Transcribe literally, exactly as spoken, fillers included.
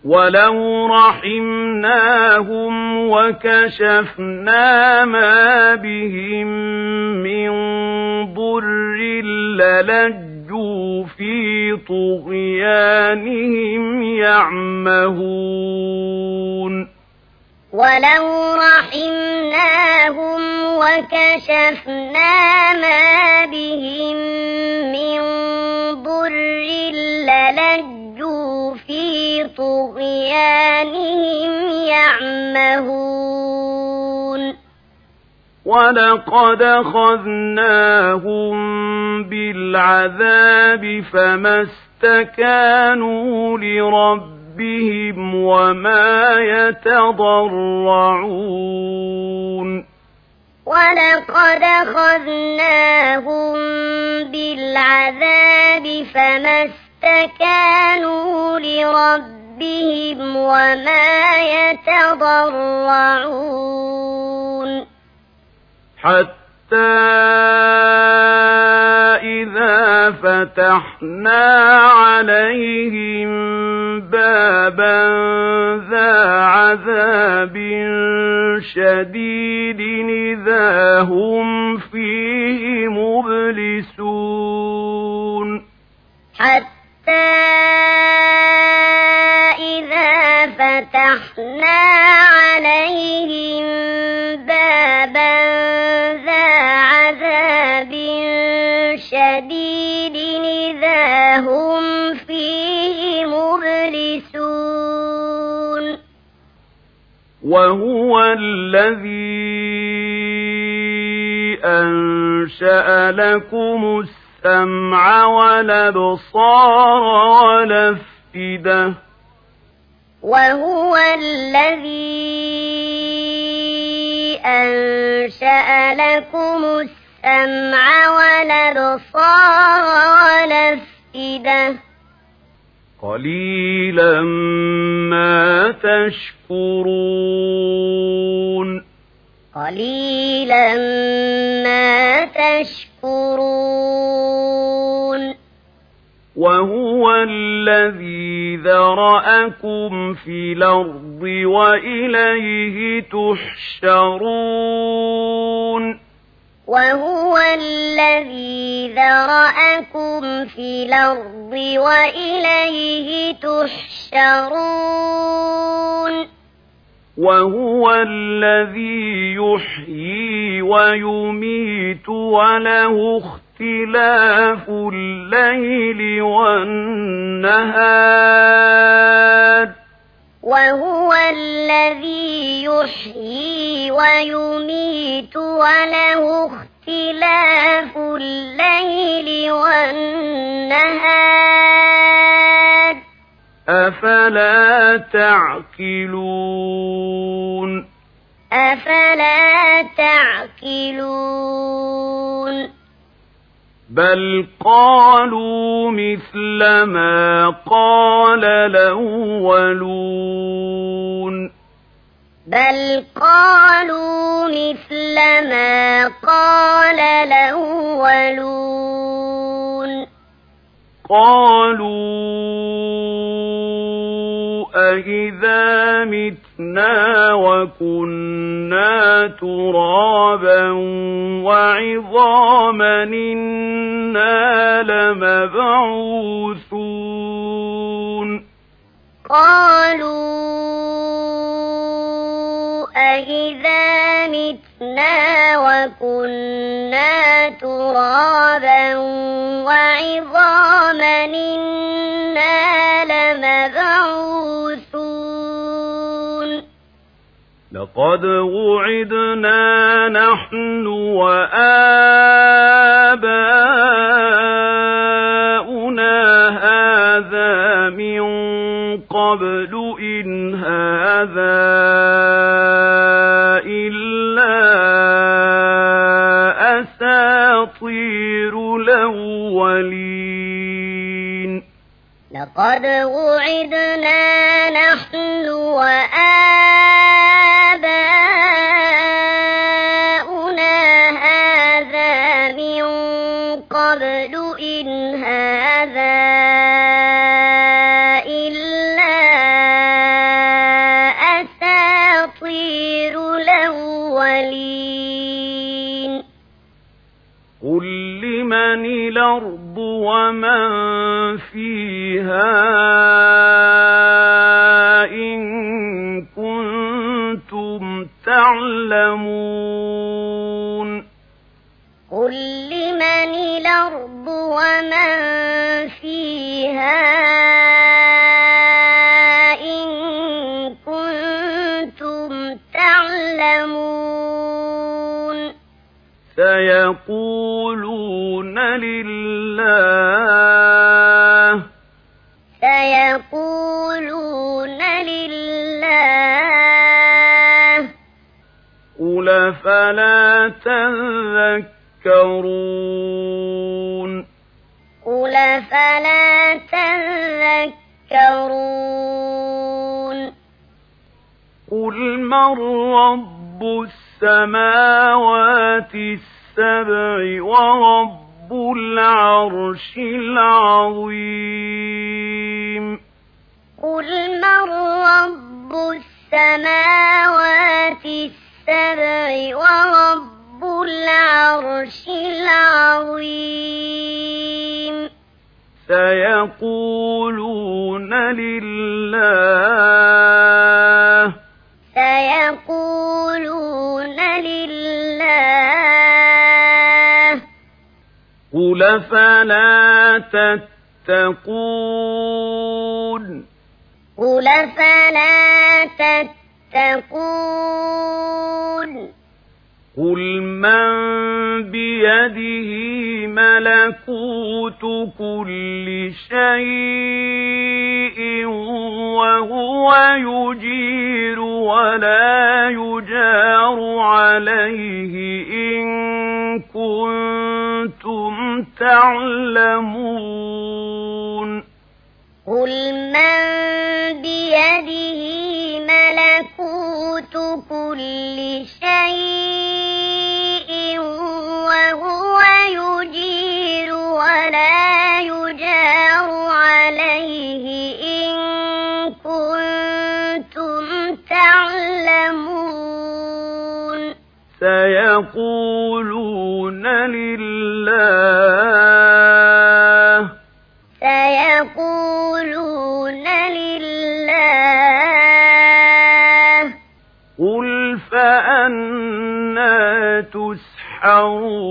ولو رحمناهم وكشفنا ما بهم من ضر للجوا في طغيانهم يعمهون ولو رحمناهم وكشفنا ما بهم من ضر للجوا في طغيانهم يعمهون ولقد أخذناهم بالعذاب فما استكانوا لربهم وما يتضرعون ولقد أخذناهم بالعذاب فما استكانوا لربهم وما يتضرعون حتى إذا فتحنا عليهم بابا ذا عذاب شديد إذا هم فيه مبلسون حتى إذا فتحنا عليهم بابا ذا عذاب شديد إذا هم فيه مبلسون وهو الذي أنشأ لكم السمع والأبصار والأفئدة وهو الذي أنشأ لكم السمع والأبصار والأفئدة قليلا ما تشكرون قليلا ما تشكرون وهو الذي ذرأكم في الأرض وإليه تحشرون وهو الذي ذرأكم في الأرض وإليه تحشرون وهو الذي يحيي ويميت وله اختلاف الليل والنهار وهو الذي يحيي ويميت وله اختلاف الليل والنهار أفلا تعقلون أفلا تعقلون بل قالوا مثل ما قال الأولون بل قالوا مثل ما قال الأولون قالوا أإذا متنا وكنا ترابا وعظاما إنا لمبعوثون قالوا أإذا متنا وكنا ترابا وعظاما إنا لمبعوثون لقد وعدنا نحن وآباؤنا هذا من قبل إن هذا إلا أساطير الأولين لقد وعدنا نحن وآباؤنا هذا من قبل إن هذا إلا ومن فيها إن كنتم تعلمون قل لمن الأرض ومن فيها إن كنتم تعلمون سيقولون لله سيقولون لله قل فلا تذكرون قل فلا تذكرون قل من رب السماوات السبع ورب العرش العظيم قل من رب السماوات السبع ورب العرش العظيم سيقولون لله سيقولون لله قل فلا تتقون قل فلا تتقون قل من بيده ملكوت كل شيء وهو يجير ولا يجار عليه إن كنتم تعلمون قل من بيده ملكوت كل شيء وهو يجير ولا يجار عليه إن كنتم تعلمون سيقولون لله سيقولون لله قل فأنى تسحرون